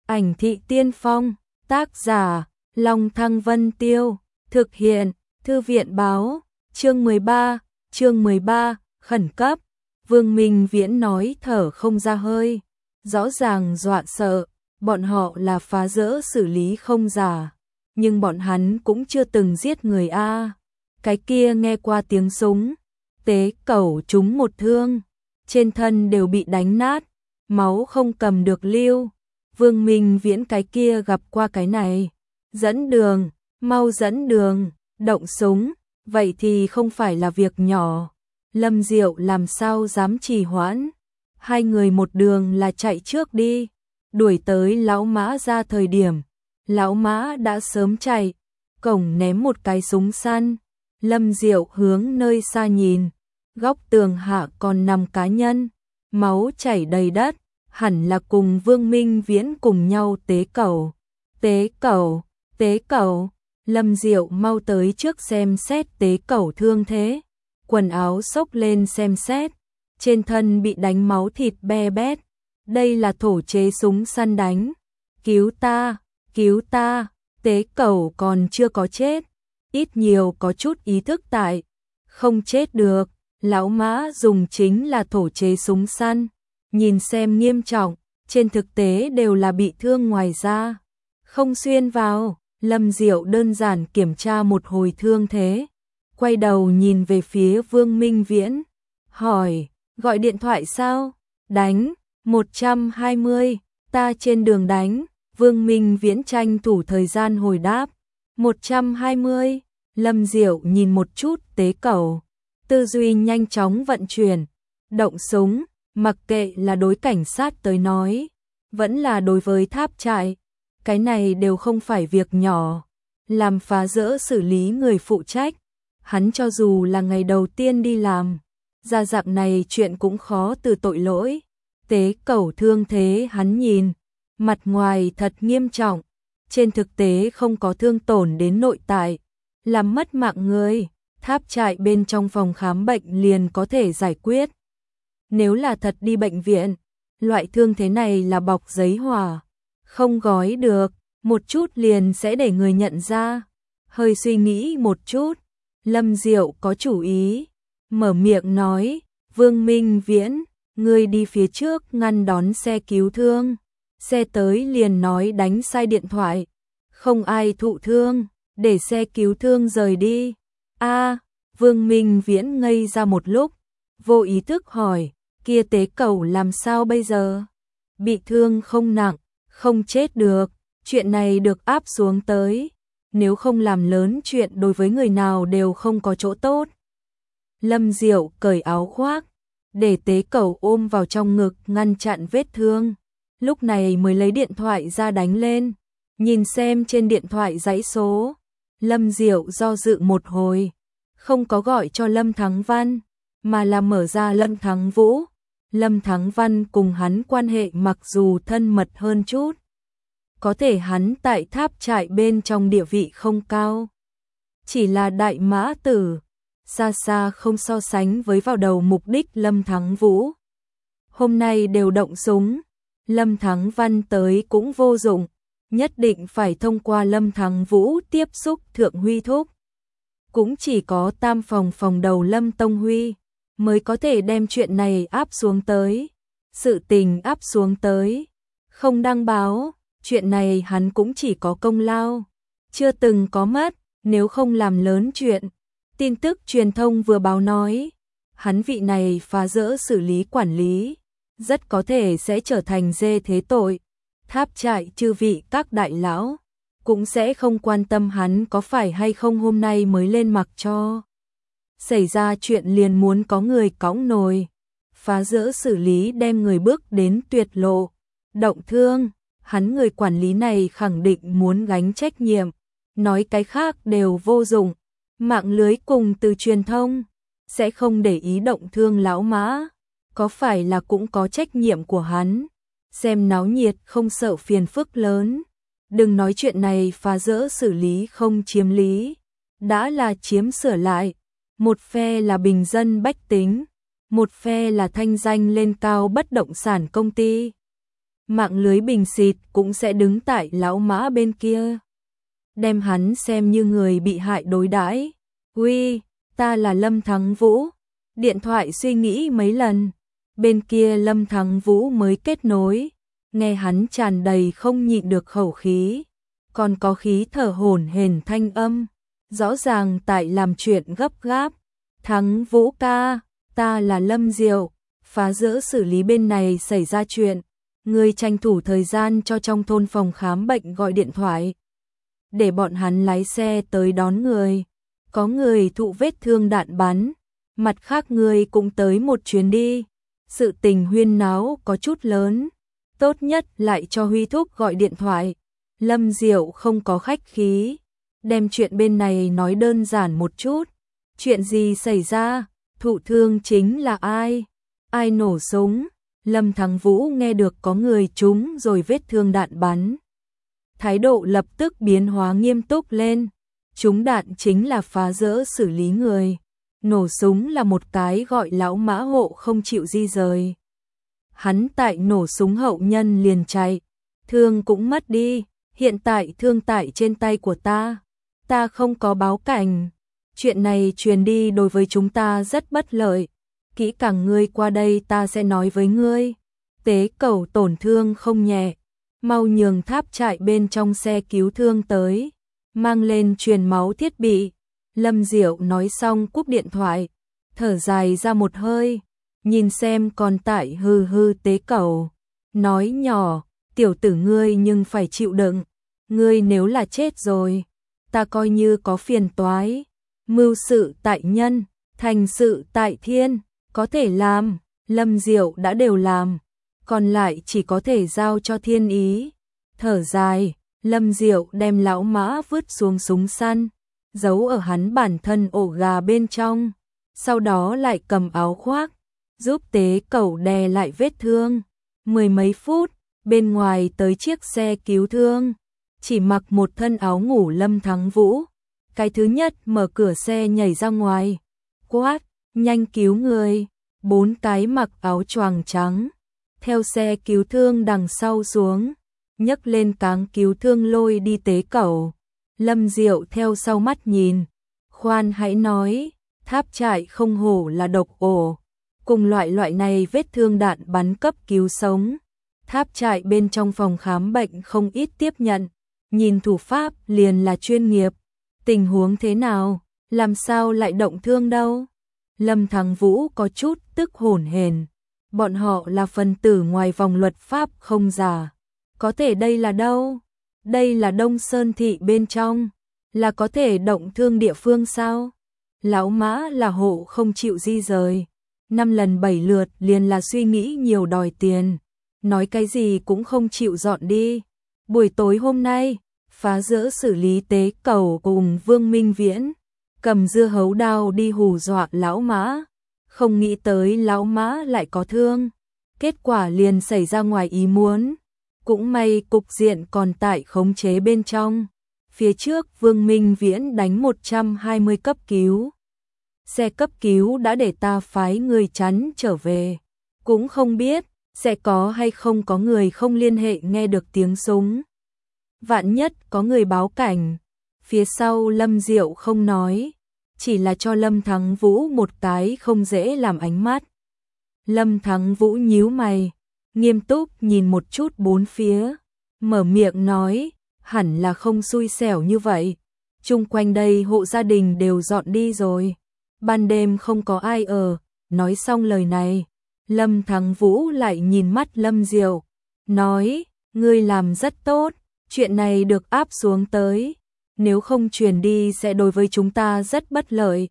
Ảnh thị tiên phong, tác giả, Long Thăng Vân Tiêu, thực hiện, Thư viện báo, chương 13, khẩn cấp. Vương Minh Viễn nói thở không ra hơi, rõ ràng dọa sợ, bọn họ là phá rỡ xử lý không giả, nhưng bọn hắn cũng chưa từng giết người a. Cái kia nghe qua tiếng súng, Tế Cẩu trúng một thương, trên thân đều bị đánh nát, máu không cầm được lưu. Vương Minh Viễn cái kia gặp qua cái này, dẫn đường, mau dẫn đường, động súng, vậy thì không phải là việc nhỏ. Lâm Diệu làm sao dám trì hoãn, hai người một đường là chạy trước đi, đuổi tới lão Mã ra thời điểm, lão Mã đã sớm chạy, cổng ném một cái súng săn. Lâm Diệu hướng nơi xa nhìn, góc tường hạ còn nằm cá nhân, máu chảy đầy đất, hẳn là cùng Vương Minh Viễn cùng nhau tế cẩu. Tế cẩu, tế cẩu, Lâm Diệu mau tới trước xem xét tế cẩu thương thế, quần áo xốc lên xem xét, trên thân bị đánh máu thịt be bét, đây là thổ chế súng săn đánh. Cứu ta, tế cẩu còn chưa có chết, ít nhiều có chút ý thức tại, không chết được, lão Mã dùng chính là thổ chế súng săn, nhìn xem nghiêm trọng, trên thực tế đều là bị thương ngoài da, không xuyên vào. Lâm Diệu đơn giản kiểm tra một hồi thương thế, quay đầu nhìn về phía Vương Minh Viễn, hỏi, gọi điện thoại sao? Đánh, 120, ta trên đường đánh. Vương Minh Viễn tranh thủ thời gian hồi đáp, 120, Lâm Diệu nhìn một chút tế cẩu, tư duy nhanh chóng vận chuyển, động súng, mặc kệ là đối cảnh sát tới nói, vẫn là đối với tháp trại, cái này đều không phải việc nhỏ, làm phá rỡ xử lý người phụ trách, hắn cho dù là ngày đầu tiên đi làm, ra dạng này chuyện cũng khó từ tội lỗi. Tế cẩu thương thế hắn nhìn, mặt ngoài thật nghiêm trọng, trên thực tế không có thương tổn đến nội tại, làm mất mạng người, tháp trại bên trong phòng khám bệnh liền có thể giải quyết. Nếu là thật đi bệnh viện, loại thương thế này là bọc giấy hỏa, không gói được, một chút liền sẽ để người nhận ra. Hơi suy nghĩ một chút, Lâm Diệu có chủ ý, mở miệng nói, Vương Minh Viễn, ngươi đi phía trước ngăn đón xe cứu thương, xe tới liền nói đánh sai điện thoại, không ai thụ thương, để xe cứu thương rời đi. Vương Minh Viễn ngây ra một lúc, vô ý thức hỏi, kia tế cẩu làm sao bây giờ? Bị thương không nặng, không chết được, chuyện này được áp xuống tới, nếu không làm lớn chuyện đối với người nào đều không có chỗ tốt. Lâm Diệu cởi áo khoác, để tế cẩu ôm vào trong ngực ngăn chặn vết thương, lúc này mới lấy điện thoại ra đánh lên, nhìn xem trên điện thoại dãy số. Lâm Diệu do dự một hồi, không có gọi cho Lâm Thắng Văn, mà là mở ra Lâm Thắng Vũ. Lâm Thắng Văn cùng hắn quan hệ mặc dù thân mật hơn chút, có thể hắn tại tháp trại bên trong địa vị không cao, chỉ là đại mã tử, xa xa không so sánh với vào đầu mục đích Lâm Thắng Vũ. Hôm nay đều động súng, Lâm Thắng Văn tới cũng vô dụng, nhất định phải thông qua Lâm Thắng Vũ tiếp xúc Thượng Huy thúc. Cũng chỉ có tam phòng đầu Lâm Tông Huy mới có thể đem chuyện này áp xuống tới. Sự tình áp xuống tới, không đăng báo, chuyện này hắn cũng chỉ có công lao, chưa từng có mất, nếu không làm lớn chuyện. Tin tức truyền thông vừa báo nói, hắn vị này phá rỡ xử lý quản lý, rất có thể sẽ trở thành dê thế tội. Tháp trại chư vị các đại lão cũng sẽ không quan tâm hắn có phải hay không hôm nay mới lên mặc cho. Xảy ra chuyện liền muốn có người cõng nồi, phá rỡ xử lý đem người bước đến tuyệt lộ, động thương, hắn người quản lý này khẳng định muốn gánh trách nhiệm, nói cái khác đều vô dụng, mạng lưới cùng từ truyền thông, sẽ không để ý động thương lão Mã, có phải là cũng có trách nhiệm của hắn, xem náo nhiệt không sợ phiền phức lớn, đừng nói chuyện này phá rỡ xử lý không chiếm lý, đã là chiếm sửa lại, một phe là bình dân bách tính, một phe là thanh danh lên cao bất động sản công ty. mạng lưới bình xịt cũng sẽ đứng tại lão Mã bên kia. Đem hắn xem như người bị hại đối đãi. Uy, ta là Lâm Thắng Vũ. Điện thoại suy nghĩ mấy lần. Bên kia Lâm Thắng Vũ mới kết nối. Nghe hắn tràn đầy không nhịn được khẩu khí. Còn có khí thở hổn hển thanh âm. Rõ ràng tại làm chuyện gấp gáp. Thắng Vũ ca, ta là Lâm Diệu. Phá rỡ xử lý bên này xảy ra chuyện. Ngươi tranh thủ thời gian cho trong thôn phòng khám bệnh gọi điện thoại. Để bọn hắn lái xe tới đón người. Có người thụ vết thương đạn bắn. Mặt khác người cũng tới một chuyến đi. Sự tình huyên náo có chút lớn. Tốt nhất lại cho Huy Thúc gọi điện thoại. Lâm Diệu không có khách khí. Đem chuyện bên này nói đơn giản một chút. Chuyện gì xảy ra? Thụ thương chính là ai? Ai nổ súng? Lâm Thắng Vũ nghe được có người trúng rồi vết thương đạn bắn. Thái độ lập tức biến hóa nghiêm túc lên. Trúng đạn chính là phá rỡ xử lý người. Nổ súng là một cái gọi lão Mã hộ không chịu di rời. Hắn tại nổ súng hậu nhân liền chạy. Thương cũng mất đi. Hiện tại thương tại trên tay của ta. Ta không có báo cảnh. Chuyện này truyền đi đối với chúng ta rất bất lợi. Kỹ càng ngươi qua đây ta sẽ nói với ngươi. Tế Cẩu tổn thương không nhẹ. Mau nhường tháp trại bên trong xe cứu thương tới. Mang lên truyền máu thiết bị. Lâm Diệu nói xong cúp điện thoại. Thở dài ra một hơi. Nhìn xem còn tại hư hư Tế Cẩu. Nói nhỏ, tiểu tử ngươi nhưng phải chịu đựng. Ngươi nếu là chết rồi, ta coi như có phiền toái. Mưu sự tại nhân, thành sự tại thiên. Có thể làm, Lâm Diệu đã đều làm. Còn lại chỉ có thể giao cho thiên ý. Thở dài, Lâm Diệu đem lão Mã vứt xuống súng săn, giấu ở hắn bản thân ổ gà bên trong. Sau đó lại cầm áo khoác, giúp Tế Cẩu đè lại vết thương. 10 mấy phút, bên ngoài tới chiếc xe cứu thương. Chỉ mặc một thân áo ngủ Lâm Thắng Vũ. Cái thứ nhất mở cửa xe nhảy ra ngoài. Quát, nhanh cứu người. 4 cái mặc áo choàng trắng. Theo xe cứu thương đằng sau xuống. Nhấc lên cáng cứu thương lôi đi Tế Cẩu. Lâm Diệu theo sau mắt nhìn. Khoan hãy nói, tháp trại không hổ là độc ổ. Cùng loại này vết thương đạn bắn cấp cứu sống. Tháp trại bên trong phòng khám bệnh không ít tiếp nhận. Nhìn thủ pháp liền là chuyên nghiệp. Tình huống thế nào? Làm sao lại động thương đâu? Lâm Thắng Vũ có chút tức hổn hển. Bọn họ là phần tử ngoài vòng luật pháp không giả. Có thể đây là đâu? Đây là Đông Sơn thị bên trong. Là có thể động thương địa phương sao? Lão Mã là hộ không chịu di rời. 5 lần 7 lượt liền là suy nghĩ nhiều đòi tiền. Nói cái gì cũng không chịu dọn đi. Buổi tối hôm nay, phá rỡ xử lý Tế Cẩu cùng Vương Minh Viễn. Cầm dưa hấu đao đi hù dọa lão Mã. Không nghĩ tới lão Mã lại có thương. Kết quả liền xảy ra ngoài ý muốn. Cũng may cục diện còn tại khống chế bên trong. Phía trước Vương Minh Viễn đánh 120 cấp cứu. Xe cấp cứu đã để ta phái người chắn trở về. Cũng không biết sẽ có hay không có người không liên hệ nghe được tiếng súng. Vạn nhất có người báo cảnh. Phía sau Lâm Diệu không nói. Chỉ là cho Lâm Thắng Vũ một cái không dễ làm ánh mắt. Lâm Thắng Vũ nhíu mày. Nghiêm túc nhìn một chút bốn phía. Mở miệng nói. Hẳn là không xui xẻo như vậy. Chung quanh đây hộ gia đình đều dọn đi rồi. Ban đêm không có ai ở. Nói xong lời này. Lâm Thắng Vũ lại nhìn mắt Lâm Diệu. Nói. Ngươi làm rất tốt. Chuyện này được áp xuống tới. Nếu không truyền đi sẽ đối với chúng ta rất bất lợi.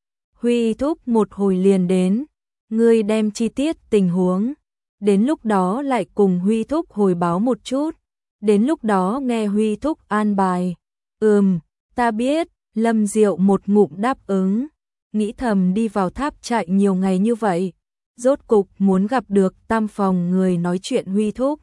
Huy Thúc một hồi liền đến. Ngươi đem chi tiết tình huống. Đến lúc đó lại cùng Huy Thúc hồi báo một chút. Đến lúc đó nghe Huy Thúc an bài. Ta biết. Lâm Diệu một ngụm đáp ứng. Nghĩ thầm đi vào tháp trại nhiều ngày như vậy. Rốt cục muốn gặp được tam phòng người nói chuyện Huy Thúc.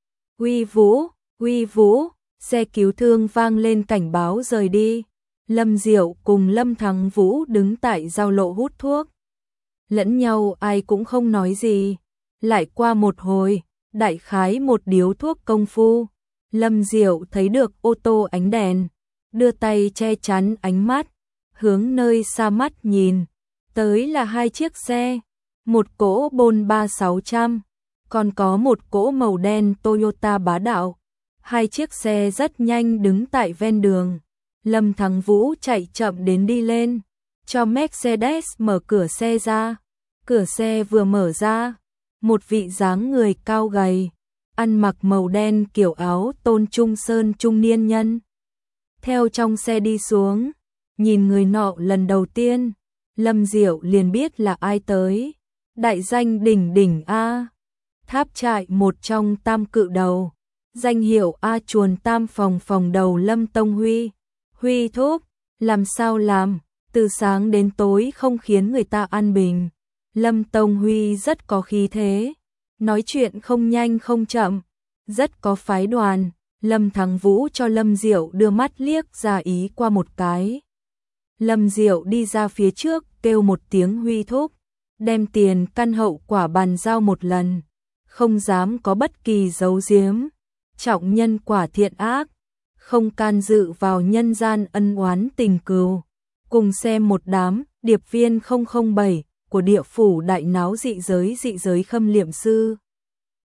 Huy Vũ. Xe cứu thương vang lên cảnh báo rời đi. Lâm Diệu cùng Lâm Thắng Vũ đứng tại giao lộ hút thuốc. Lẫn nhau ai cũng không nói gì. Lại qua một hồi, đại khái một điếu thuốc công phu. Lâm Diệu thấy được ô tô ánh đèn, đưa tay che chắn ánh mắt, hướng nơi xa mắt nhìn, tới là hai chiếc xe, một cỗ Bôn 3600, còn có một cỗ màu đen Toyota bá đạo. Hai chiếc xe rất nhanh đứng tại ven đường. Lâm Thắng Vũ chạy chậm đến đi lên, cho Mercedes mở cửa xe ra. Cửa xe vừa mở ra, một vị dáng người cao gầy, ăn mặc màu đen kiểu áo Tôn Trung Sơn trung niên nhân theo trong xe đi xuống. Nhìn người nọ lần đầu tiên, Lâm Diệu liền biết là ai tới. Đại danh đỉnh đỉnh A Tháp Trại, một trong tam cự đầu, danh hiệu A Chuồn tam phòng đầu Lâm Tông Huy. Huy thúc, làm sao làm, từ sáng đến tối không khiến người ta an bình. Lâm Tông Huy rất có khí thế, nói chuyện không nhanh không chậm, rất có phái đoàn. Lâm Thắng Vũ cho Lâm Diệu đưa mắt liếc ra ý qua một cái. Lâm Diệu đi ra phía trước, kêu một tiếng Huy thúc, đem tiền căn hậu quả bàn giao một lần, không dám có bất kỳ giấu giếm, trọng nhân quả thiện ác, không can dự vào nhân gian ân oán tình cừu. Cùng xem một đám điệp viên 007 của địa phủ đại náo dị giới Khâm Liệm Sư.